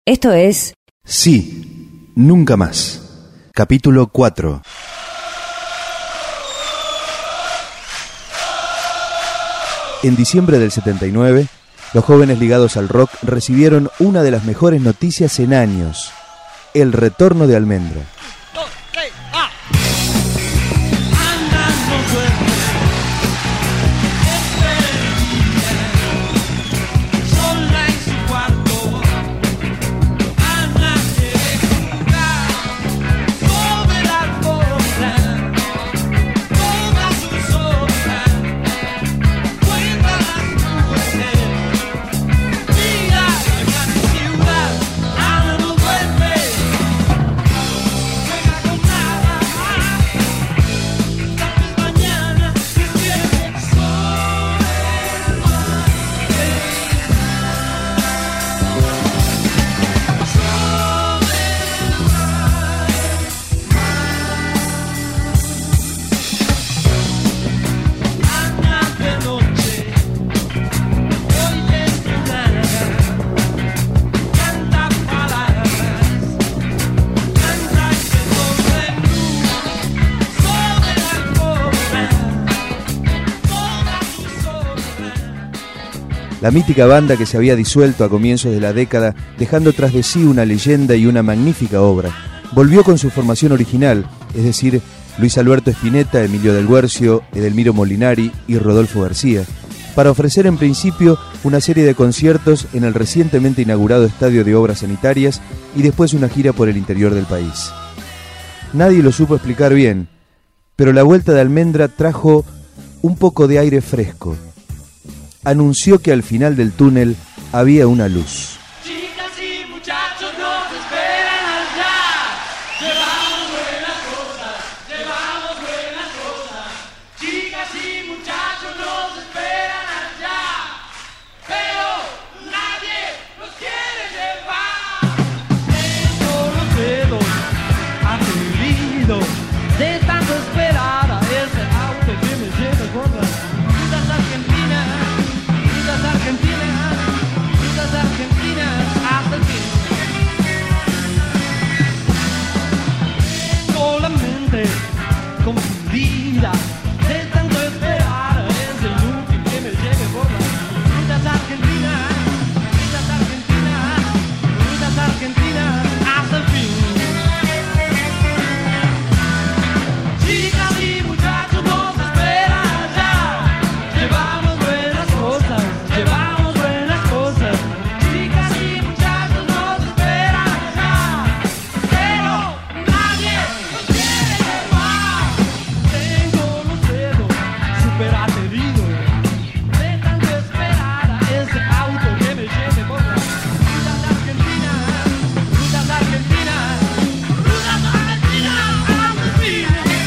Esto es... Sí, nunca más. Capítulo 4. En diciembre del 79, los jóvenes ligados al rock recibieron una de las mejores noticias en años: el retorno de Almendra. La mítica banda que se había disuelto a comienzos de la década, dejando tras de sí una leyenda y una magnífica obra, volvió con su formación original, es decir, Luis Alberto Spinetta, Emilio del Guercio, Edelmiro Molinari y Rodolfo García, para ofrecer en principio una serie de conciertos en el recientemente inaugurado Estadio de Obras Sanitarias y después una gira por el interior del país. Nadie lo supo explicar bien, pero la vuelta de Almendra trajo un poco de aire fresco. Anunció que al final del túnel había una luz. Chicas y muchachos nos esperan allá. Llevamos buenas cosas. Chicas y muchachos nos esperan allá. Pero nadie nos quiere llevar. Tengo los dedos ateridos de tanto esperar a ese auto que me lleve por las rutas argentinas. Argentinas hasta el fin. Tengo la mente confundida de tanto esperar. Es el último que me lleve por las rutas argentinas hasta el fin. Chicas y muchachos nos esperan allá. Llevamos buenas cosas, llevamos buenas cosas. Chicas y muchachos nos esperan allá. Pero nadie nos quiere llevar. Tengo los dedos super ateridos de tanto esperar a ese auto que me lleve por las rutas argentinas hasta el fin.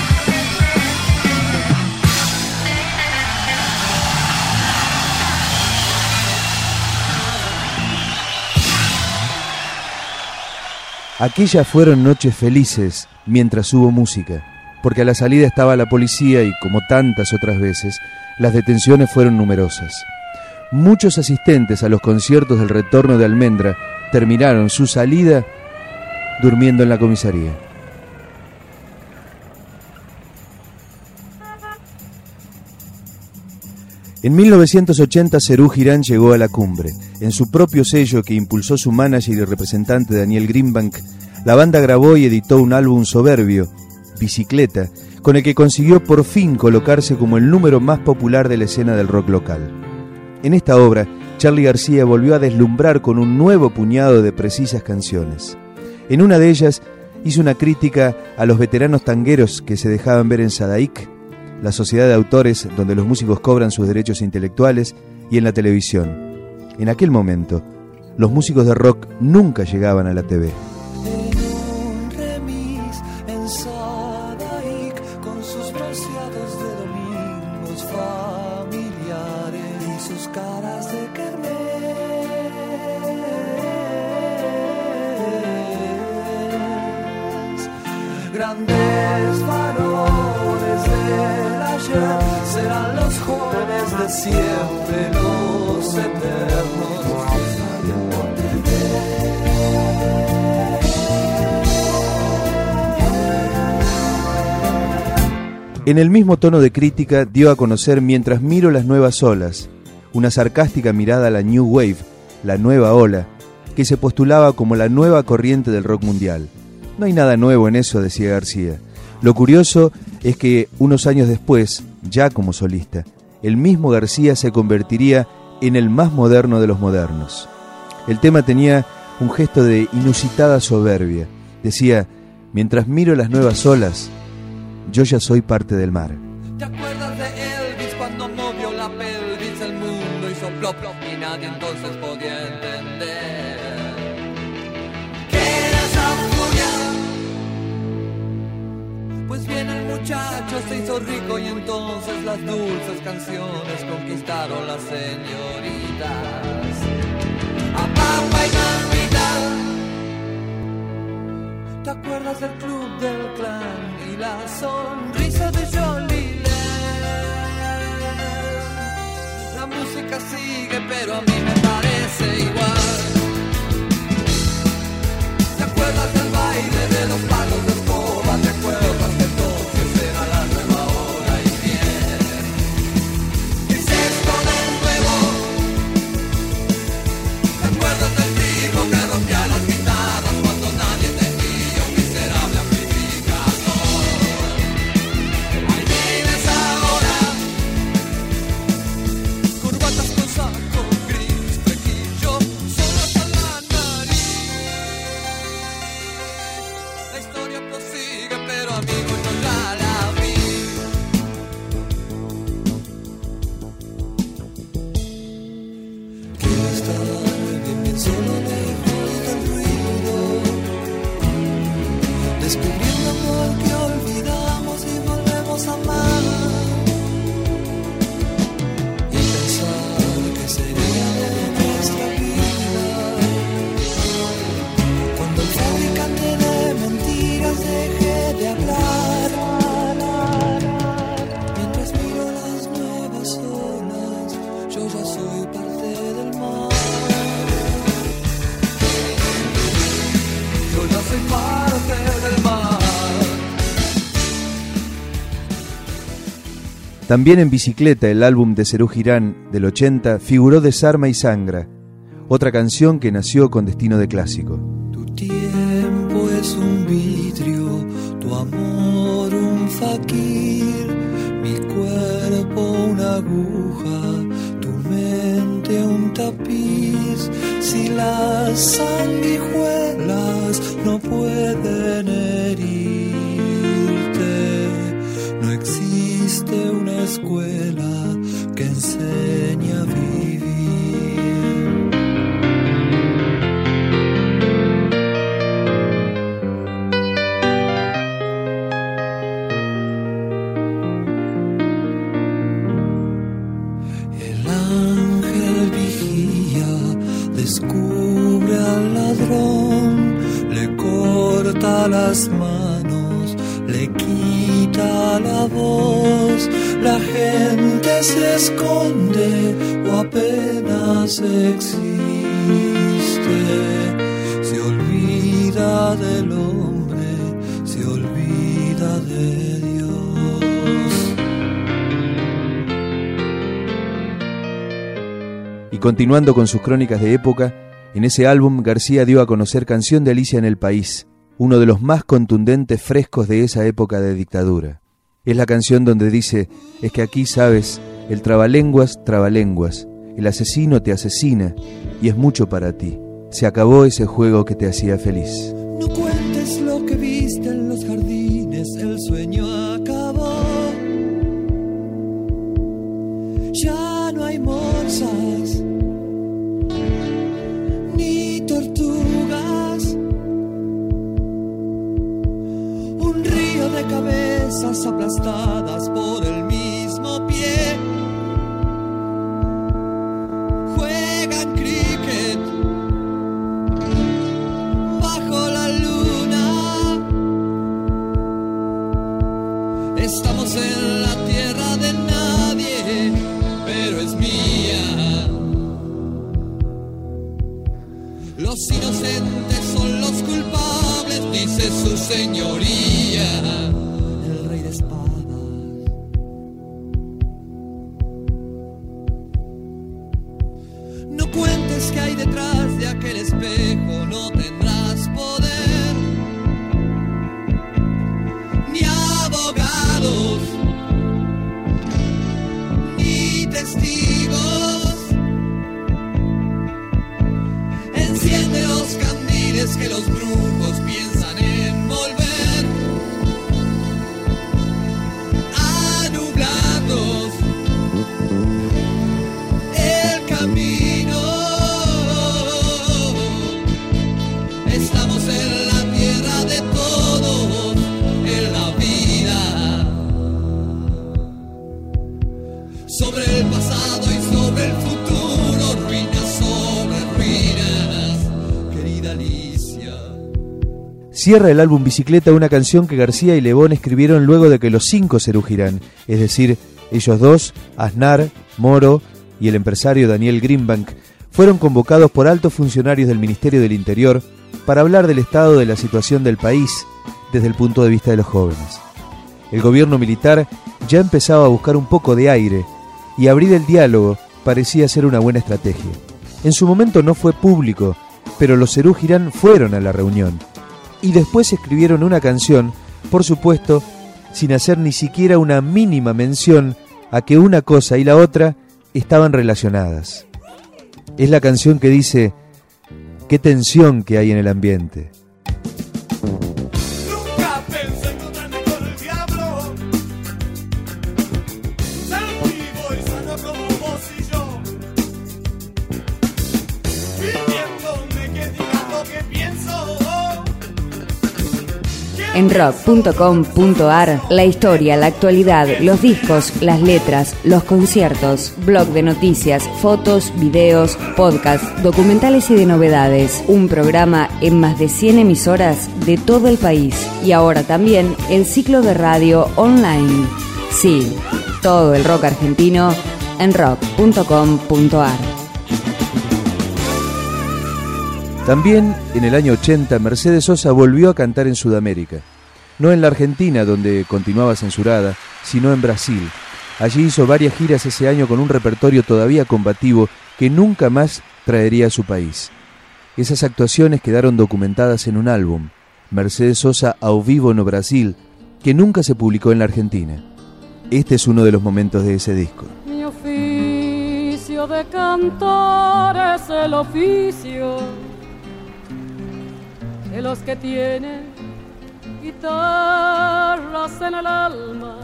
Aquellas fueron noches felices mientras hubo música, porque a la salida estaba la policía y, como tantas otras veces, las detenciones fueron numerosas. Muchos asistentes a los conciertos del retorno de Almendra terminaron su salida durmiendo en la comisaría. En 1980 Serú Girán llegó a la cumbre. En su propio sello que impulsó su manager y representante Daniel Greenbank, la banda grabó y editó un álbum soberbio, Bicicleta, con el que consiguió por fin colocarse como el número más popular de la escena del rock local. En esta obra, Charly García volvió a deslumbrar con un nuevo puñado de precisas canciones. En una de ellas hizo una crítica a los veteranos tangueros que se dejaban ver en Sadaic, la sociedad de autores donde los músicos cobran sus derechos intelectuales, y en la televisión. En aquel momento, los músicos de rock nunca llegaban a la TV. En un remis en Sadaic, con sus bronceados de domingos familiares y sus caras de kermés. Grandes varones del ayer serán los jóvenes de siempre, los eternos que salen por TV. En el mismo tono de crítica dio a conocer Mientras miro las nuevas olas, una sarcástica mirada a la New Wave, la nueva ola, que se postulaba como la nueva corriente del rock mundial. No hay nada nuevo en eso, decía García. Lo curioso es que unos años después, ya como solista, el mismo García se convertiría en el más moderno de los modernos. El tema tenía un gesto de inusitada soberbia. Decía: mientras miro las nuevas olas, yo ya soy parte del mar. ¿Te acuerdas de Elvis cuando movió la pelvis? El mundo hizo plop plop y nadie entonces podía entender ¿qué era esa furia? Pues bien, el muchacho se hizo rico y entonces las dulces canciones conquistaron las señoritas. A Pampa y Mamita. ¿Te acuerdas del club del clan y la sonrisa de Jolie? La música sigue, pero a mí me parece igual. ¿Te acuerdas del baile de los palos de escoba? ¿Te acuerdas que entonces era la nueva hora y bien? ¿Qué es esto de nuevo? ¿Te acuerdas del tipo que rompía las guitarras cuando nadie tenía un miserable amplificador? Ahí vienes ahora, curvatas con saco gris, flequillo, solo hasta la nariz. La historia prosigue, pero amigo, yo ya la vi. Quiero estar bien solo, lejos del ruido, descubriendo por qué olvidamos y volvemos a amar, y pensar que sería de nuestra vida cuando el fabricante de mentiras deje de hablar. Mientras miro las nuevas olas, yo ya soy parte del mar. Yo ya soy parte del mar. También en Bicicleta, el álbum de Serú Girán del 80, figuró Desarma y Sangra, otra canción que nació con destino de clásico. Tu tiempo es un vidrio, tu amor un faquir, mi cuerpo una aguja, tu mente un tapiz. Si las sanguijuelas no pueden herirte, no existe una escuela que enseñe a vivir. El ángel vigía, descubre al ladrón, le corta las manos, le quita la voz. La gente se esconde o apenas existe. Se olvida del hombre, se olvida de Dios. Y continuando con sus crónicas de época, en ese álbum García dio a conocer Canción de Alicia en el País, uno de los más contundentes frescos de esa época de dictadura. Es la canción donde dice: es que aquí, sabes, el trabalenguas, el asesino te asesina y es mucho para ti. Se acabó ese juego que te hacía feliz. No cuentes lo que viste en los jardines, el sueño acabó. Ya no hay morsas ni tortugas, un río de cabezas aplastadas por el mismo pie. Juegan cricket bajo la luna. Estamos en la tierra de nadie, pero es mía. Los inocentes son los culpables, dice su señoría. El rey de espadas Estamos en la tierra de todos, en la vida. Sobre el pasado y sobre el futuro, ruinas sobre ruinas, querida Alicia. Cierra el álbum Bicicleta una canción que García y Lebón escribieron luego de que los 5 Serú Girán, es decir, ellos dos, Aznar, Moro y el empresario Daniel Greenbank, fueron convocados por altos funcionarios del Ministerio del Interior para hablar del estado de la situación del país desde el punto de vista de los jóvenes. El gobierno militar ya empezaba a buscar un poco de aire y abrir el diálogo parecía ser una buena estrategia. En su momento no fue público, pero los Serú Girán fueron a la reunión y después escribieron una canción, por supuesto, sin hacer ni siquiera una mínima mención a que una cosa y la otra estaban relacionadas. Es la canción que dice: qué tensión que hay en el ambiente. Nunca pensé encontrarme con el diablo, ser vivo y sano como vos y yo, pidiéndome que diga lo que pienso. En rock.com.ar, la historia, la actualidad, los discos, las letras, los conciertos, blog de noticias, fotos, videos, podcasts, documentales y de novedades. Un programa en más de 100 emisoras de todo el país. Y ahora también el ciclo de radio online. Sí, todo el rock argentino en rock.com.ar. También en el año 80 Mercedes Sosa volvió a cantar en Sudamérica. No en la Argentina, donde continuaba censurada, sino en Brasil. Allí hizo varias giras ese año con un repertorio todavía combativo que nunca más traería a su país. Esas actuaciones quedaron documentadas en un álbum, Mercedes Sosa ao vivo no Brasil, que nunca se publicó en la Argentina. Este es uno de los momentos de ese disco. Mi oficio de cantar es el oficio de los que tienen guitarras en el alma.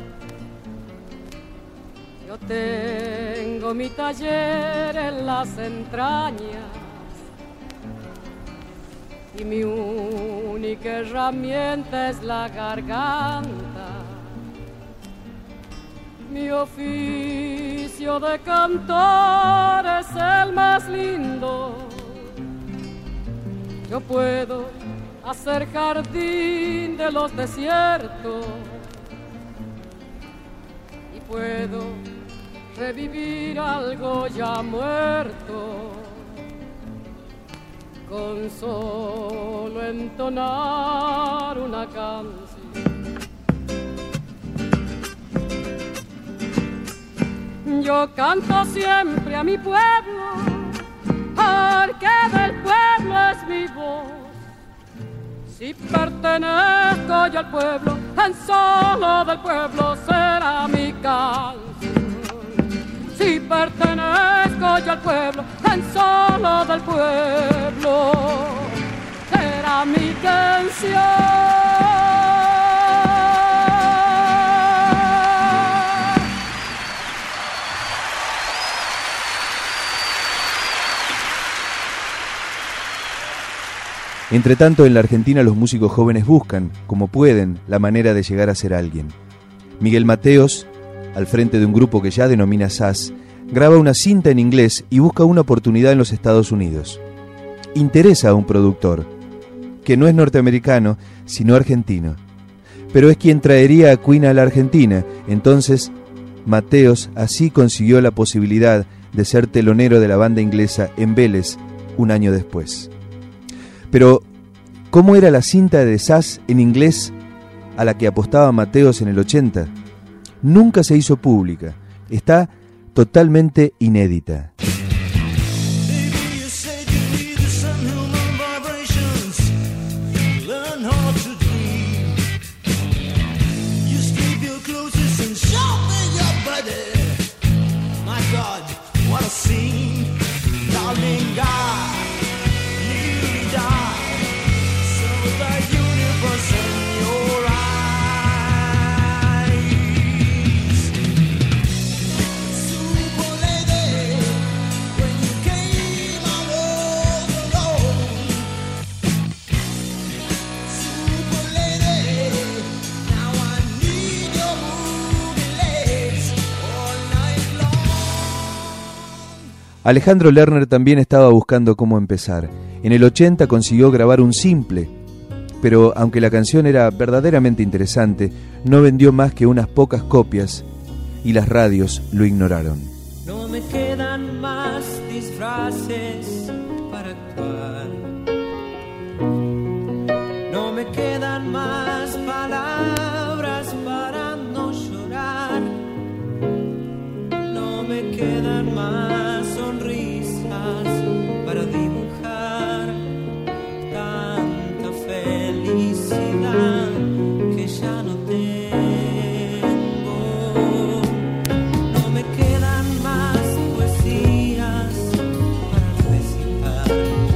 Yo tengo mi taller en las entrañas y mi única herramienta es la garganta. Mi oficio de cantar es el más lindo. Yo puedo hacer jardín de los desiertos y puedo revivir algo ya muerto con solo entonar una canción. Yo canto siempre a mi pueblo, porque del pueblo es mi voz. Si pertenezco yo al pueblo, tan solo del pueblo será mi canción. Si pertenezco yo al pueblo, tan solo del pueblo será mi canción. Entre tanto, en la Argentina los músicos jóvenes buscan, como pueden, la manera de llegar a ser alguien. Miguel Mateos, al frente de un grupo que ya denomina SAS, graba una cinta en inglés y busca una oportunidad en los Estados Unidos. Interesa a un productor, que no es norteamericano, sino argentino. Pero es quien traería a Queen a la Argentina. Entonces, Mateos así consiguió la posibilidad de ser telonero de la banda inglesa en Vélez un año después. Pero, ¿cómo era la cinta de SAS en inglés a la que apostaba Mateos en el 80? Nunca se hizo pública. Está totalmente inédita. Alejandro Lerner también estaba buscando cómo empezar. En el 80 consiguió grabar un simple, pero aunque la canción era verdaderamente interesante, no vendió más que unas pocas copias y las radios lo ignoraron. No me quedan más disfraces para actuar. No me quedan más palabras para no llorar. No me quedan más sonrisas para dibujar tanta felicidad que ya no tengo. No me quedan más poesías para recitar,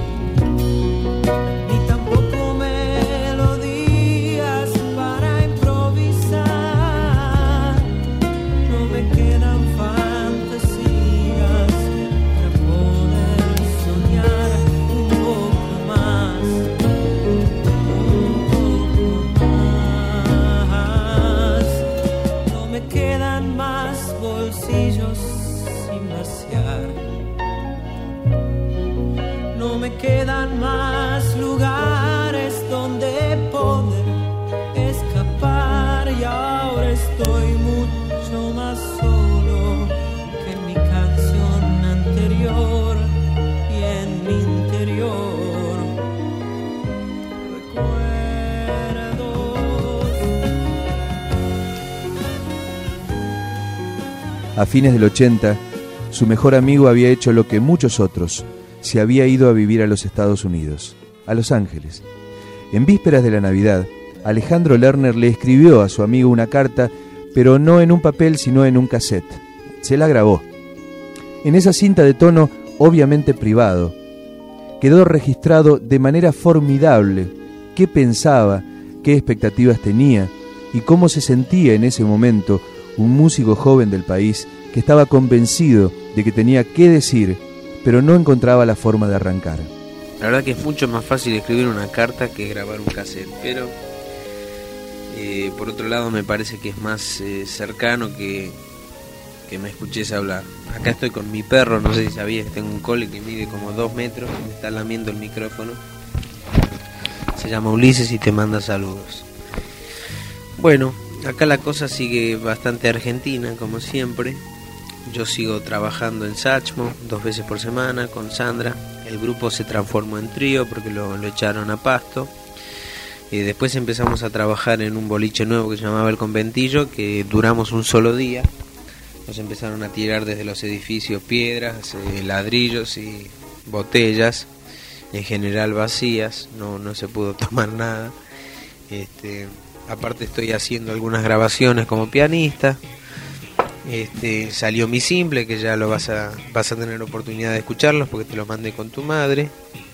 ni tampoco melodías para improvisar. No me quedan fantasías para poder soñar un poco más, No me quedan más bolsillos sin vaciar. No me quedan más lugares donde poder escapar. Y ahora estoy mucho más solo que en mi canción anterior. Y en mi interior recuerdos. A fines del 80, su mejor amigo había hecho lo que muchos otros, se había ido a vivir a los Estados Unidos, a Los Ángeles. En vísperas de la Navidad, Alejandro Lerner le escribió a su amigo una carta, pero no en un papel, sino en un cassette. Se la grabó. En esa cinta de tono obviamente privado, quedó registrado de manera formidable qué pensaba, qué expectativas tenía y cómo se sentía en ese momento un músico joven del país que estaba convencido de que tenía que decir, pero no encontraba la forma de arrancar. La verdad que es mucho más fácil escribir una carta que grabar un cassette, pero por otro lado me parece que es más cercano que me escuches hablar. Acá estoy con mi perro, no sé si sabías que tengo un cole que mide como 2 metros, me está lamiendo el micrófono. Se llama Ulises y te manda saludos. Bueno, acá la cosa sigue bastante argentina, como siempre. Yo sigo trabajando en Sachmo 2 veces por semana con Sandra. El grupo se transformó en trío porque lo echaron a Pasto. Después empezamos a trabajar en un boliche nuevo que se llamaba El Conventillo, que duramos un solo día. Nos empezaron a tirar desde los edificios piedras, ladrillos y botellas, en general vacías, no se pudo tomar nada. Aparte estoy haciendo algunas grabaciones como pianista. Salió mi simple, que ya lo vas a tener oportunidad de escucharlos porque te lo mandé con tu madre.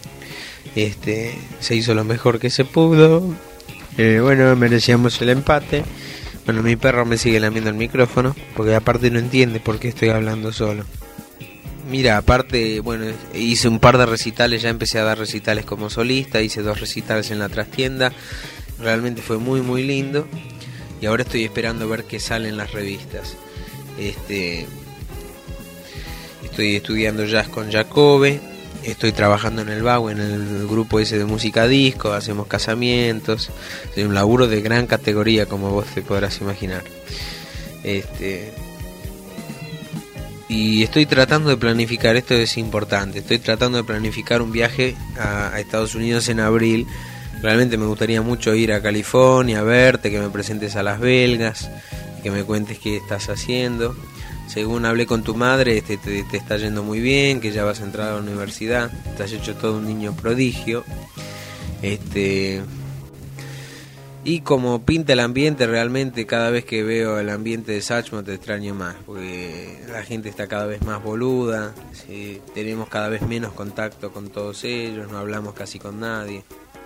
Se hizo lo mejor que se pudo. Bueno, merecíamos el empate. Bueno, mi perro me sigue lamiendo el micrófono porque aparte no entiende por qué estoy hablando solo. Mira, aparte, bueno, hice un par de recitales, ya empecé a dar recitales como solista, hice 2 recitales en la trastienda. Realmente fue muy muy lindo. Y ahora estoy esperando ver qué sale en las revistas. Estoy estudiando jazz con Jacobe. Estoy trabajando en el BAU, en el grupo ese de música disco. Hacemos casamientos. Es un laburo de gran categoría, como vos te podrás imaginar. Y estoy tratando de planificar, esto es importante, estoy tratando de planificar un viaje a Estados Unidos en abril. Realmente me gustaría mucho ir a California, a verte, que me presentes a las belgas, que me cuentes qué estás haciendo. Según hablé con tu madre, te está yendo muy bien, que ya vas a entrar a la universidad, te has hecho todo un niño prodigio. Y como pinta el ambiente, realmente cada vez que veo el ambiente de Sachmo te extraño más, porque la gente está cada vez más boluda, ¿sí? Tenemos cada vez menos contacto con todos ellos, no hablamos casi con nadie.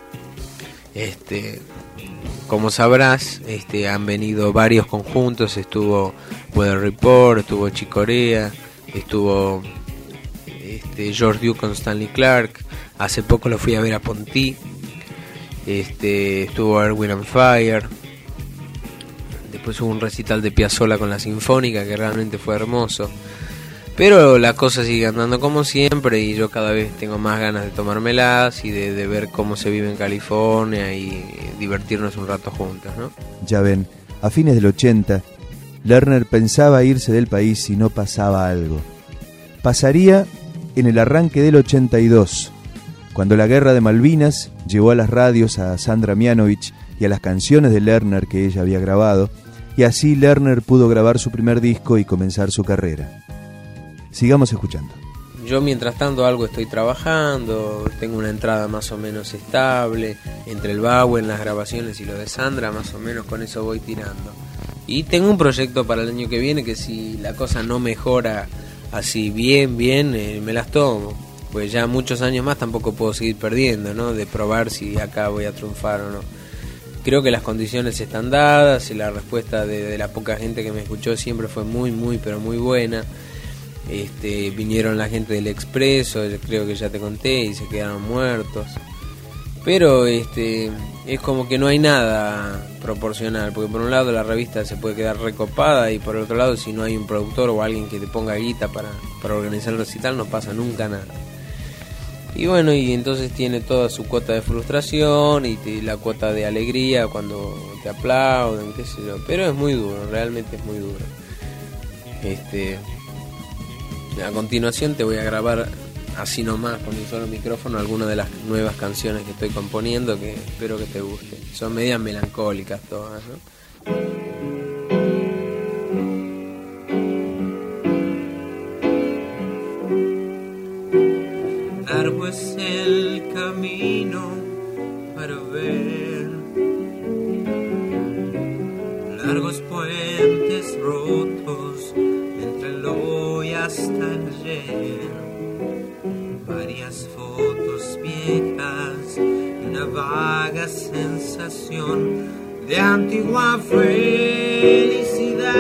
Como sabrás, han venido varios conjuntos, estuvo Weather Report, estuvo Chicorea, estuvo George Duke con Stanley Clarke, hace poco lo fui a ver a Pontí, estuvo Earth, Wind and Fire, después hubo un recital de Piazzolla con la Sinfónica que realmente fue hermoso. Pero la cosa sigue andando como siempre y yo cada vez tengo más ganas de tomármelas y de ver cómo se vive en California y divertirnos un rato juntos, ¿no? Ya ven, a fines del 80, Lerner pensaba irse del país si no pasaba algo. Pasaría en el arranque del 82, cuando la guerra de Malvinas llevó a las radios a Sandra Mianovich y a las canciones de Lerner que ella había grabado, y así Lerner pudo grabar su primer disco y comenzar su carrera. Sigamos escuchando. Yo mientras tanto algo estoy trabajando, tengo una entrada más o menos estable, entre el Bauen, las grabaciones y lo de Sandra, más o menos con eso voy tirando. Y tengo un proyecto para el año que viene que si la cosa no mejora así bien, me las tomo. Pues ya muchos años más tampoco puedo seguir perdiendo, ¿no? De probar si acá voy a triunfar o no. Creo que las condiciones están dadas y la respuesta de la poca gente que me escuchó siempre fue muy, pero muy buena. Vinieron la gente del Expreso, yo creo que ya te conté, y se quedaron muertos. Pero es como que no hay nada proporcional, porque por un lado la revista se puede quedar recopada y por otro lado si no hay un productor o alguien que te ponga guita para organizar el recital no pasa nunca nada. Y bueno, y entonces tiene toda su cuota de frustración y la cuota de alegría cuando te aplauden, qué sé yo. Pero es muy duro, realmente es muy duro. A continuación te voy a grabar así nomás con un solo micrófono algunas de las nuevas canciones que estoy componiendo que espero que te gusten. Son medias melancólicas todas, ¿no? Largo es el camino para ver, largos puentes rotos entre el hoy hasta el ayer, varias fotos viejas y una vaga sensación de antigua felicidad.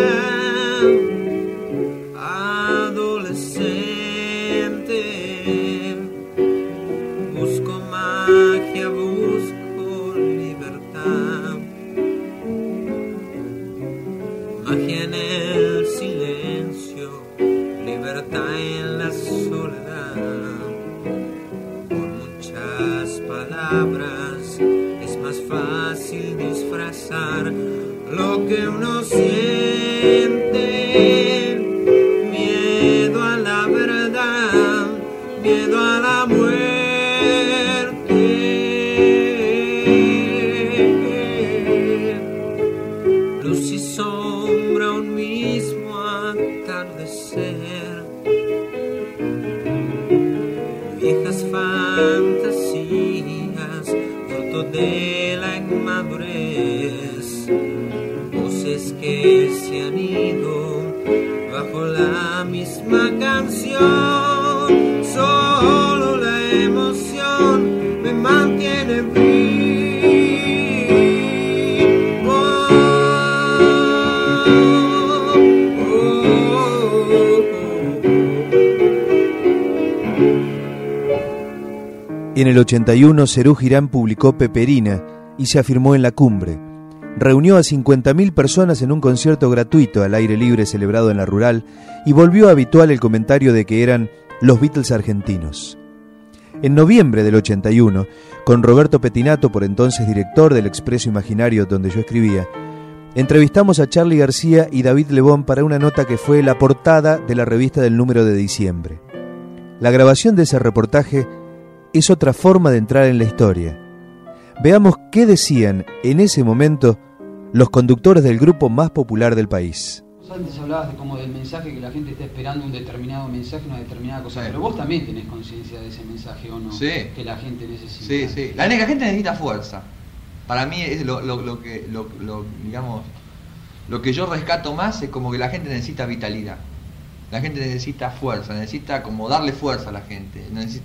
Adolescente, busco magia, busco libertad, magia en el silencio, libertad en la soledad. Por muchas palabras es más fácil disfrazar lo que uno siente. Miedo a la verdad, miedo a la muerte. Luz y sombra, un mismo atardecer. Viejas fantasías, fruto de la inmadurez. Voces que se han ido bajo la misma canción. Solo la emoción me mantiene vivo. En el 81, Serú Girán publicó Peperina y se afirmó en la cumbre. Reunió a 50.000 personas en un concierto gratuito al aire libre celebrado en la Rural y volvió habitual el comentario de que eran los Beatles argentinos. En noviembre del 81, con Roberto Pettinato, por entonces director del Expreso Imaginario donde yo escribía, entrevistamos a Charly García y David Lebón para una nota que fue la portada de la revista del número de diciembre. La grabación de ese reportaje es otra forma de entrar en la historia. Veamos qué decían en ese momento los conductores del grupo más popular del país. Antes hablabas como del mensaje, que la gente está esperando un determinado mensaje, una determinada cosa, pero vos también tenés conciencia de ese mensaje, ¿o no? Sí. Que la gente necesita. Sí, sí. La gente necesita fuerza. Para mí es lo que yo rescato más es como que la gente necesita vitalidad. La gente necesita fuerza, necesita como darle fuerza a la gente.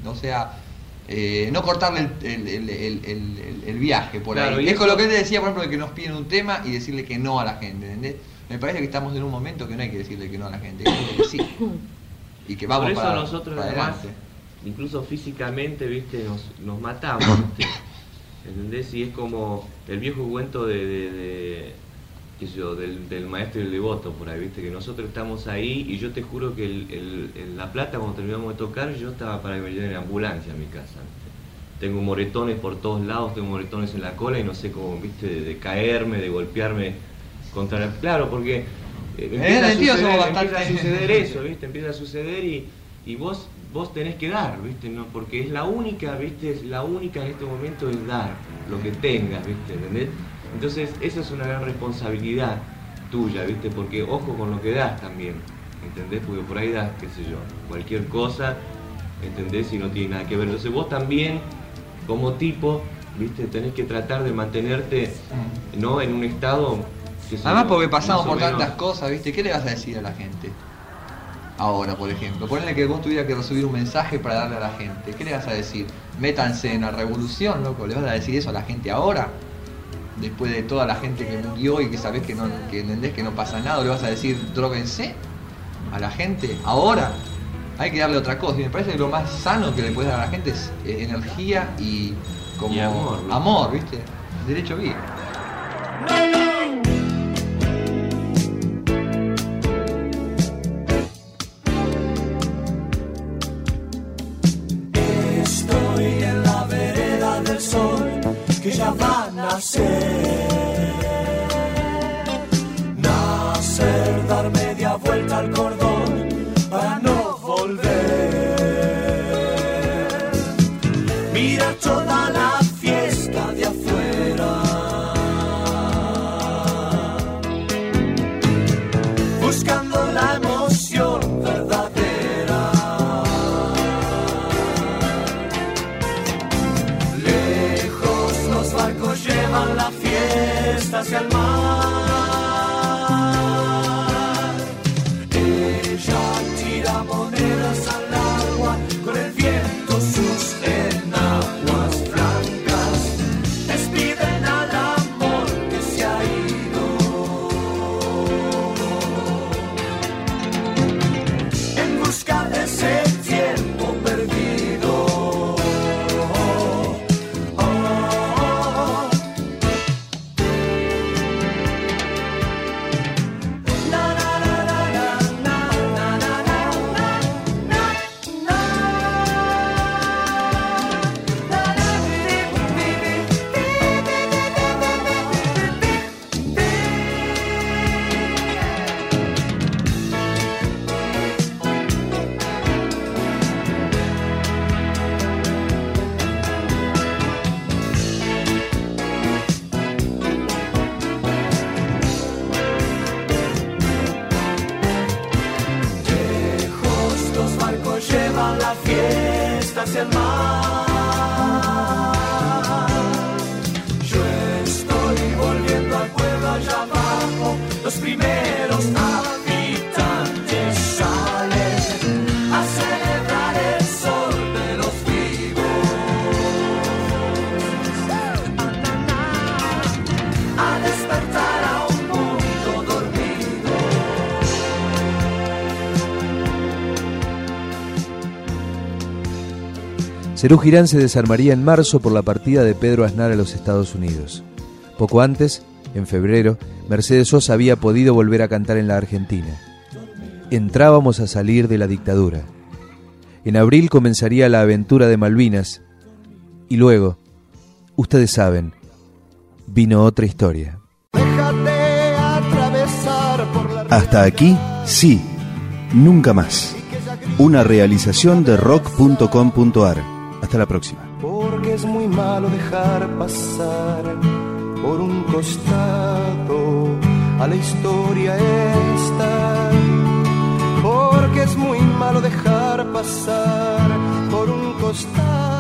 No cortarle el viaje por claro, ahí. Es con lo que él decía, por ejemplo, de que nos piden un tema y decirle que no a la gente, ¿entendés? Me parece que estamos en un momento que no hay que decirle que no a la gente, hay que decirle que sí. Y que vamos por eso para, nosotros para además, adelante. incluso físicamente, viste, nos matamos, ¿viste? ¿Entendés? Y es como el viejo cuento de qué sé yo, del maestro y el devoto por ahí, viste, que nosotros estamos ahí y yo te juro que en La Plata cuando terminamos de tocar yo estaba para que me lleven en ambulancia a mi casa. Tengo moretones por todos lados, tengo moretones en la cola y no sé cómo, viste, de caerme, de golpearme contra la... Claro, porque empieza a suceder eso, viste, empieza a suceder y vos tenés que dar, viste, no, porque es la única, viste, es la única en este momento es dar lo que tengas, viste, ¿entendés? Entonces, esa es una gran responsabilidad tuya, ¿viste? Porque ojo con lo que das también, ¿entendés? Porque por ahí das, qué sé yo, cualquier cosa, ¿entendés? Y no tiene nada que ver. Entonces vos también, como tipo, ¿viste? Tenés que tratar de mantenerte, ¿no? En un estado... Además porque pasamos por tantas cosas, ¿viste? ¿Qué le vas a decir a la gente? Ahora, por ejemplo, ponle que vos tuvieras que recibir un mensaje para darle a la gente. ¿Qué le vas a decir? Métanse en la revolución, loco. ¿Le vas a decir eso a la gente ahora? Después de toda la gente que murió y que sabés que entendés que no pasa nada, ¿le vas a decir dróguense a la gente? Ahora hay que darle otra cosa. Y me parece que lo más sano que le puedes dar a la gente es energía y como y amor, ¿no? Amor, ¿viste? Derecho bien. Estoy en la vereda del sol que ya va a nacer, dar media vuelta al cordón para no volver. Mira toda la fiesta de afuera, buscando la emoción verdadera. Lejos los barcos llevan la fiesta hacia el mar. Ella tira monedas al agua con el viento, sus enaguas blancas despiden al amor que se ha ido. En busca de ese tiempo perdido. Llevan la fiesta hacia el mar. Yo estoy volviendo al pueblo allá abajo. Los primeros habitantes salen a celebrar el sol de los vivos, a despertar a un mundo dormido. Serú Girán se desarmaría en marzo por la partida de Pedro Aznar a los Estados Unidos. Poco antes, en febrero, Mercedes Sosa había podido volver a cantar en la Argentina. Entrábamos a salir de la dictadura. En abril comenzaría la aventura de Malvinas. Y luego, ustedes saben, vino otra historia. Déjate atravesar por la... Hasta aquí, sí, nunca más. Una realización de rock.com.ar. Hasta la próxima. Porque es muy malo dejar pasar por un costado a la historia esta. Porque es muy malo dejar pasar por un costado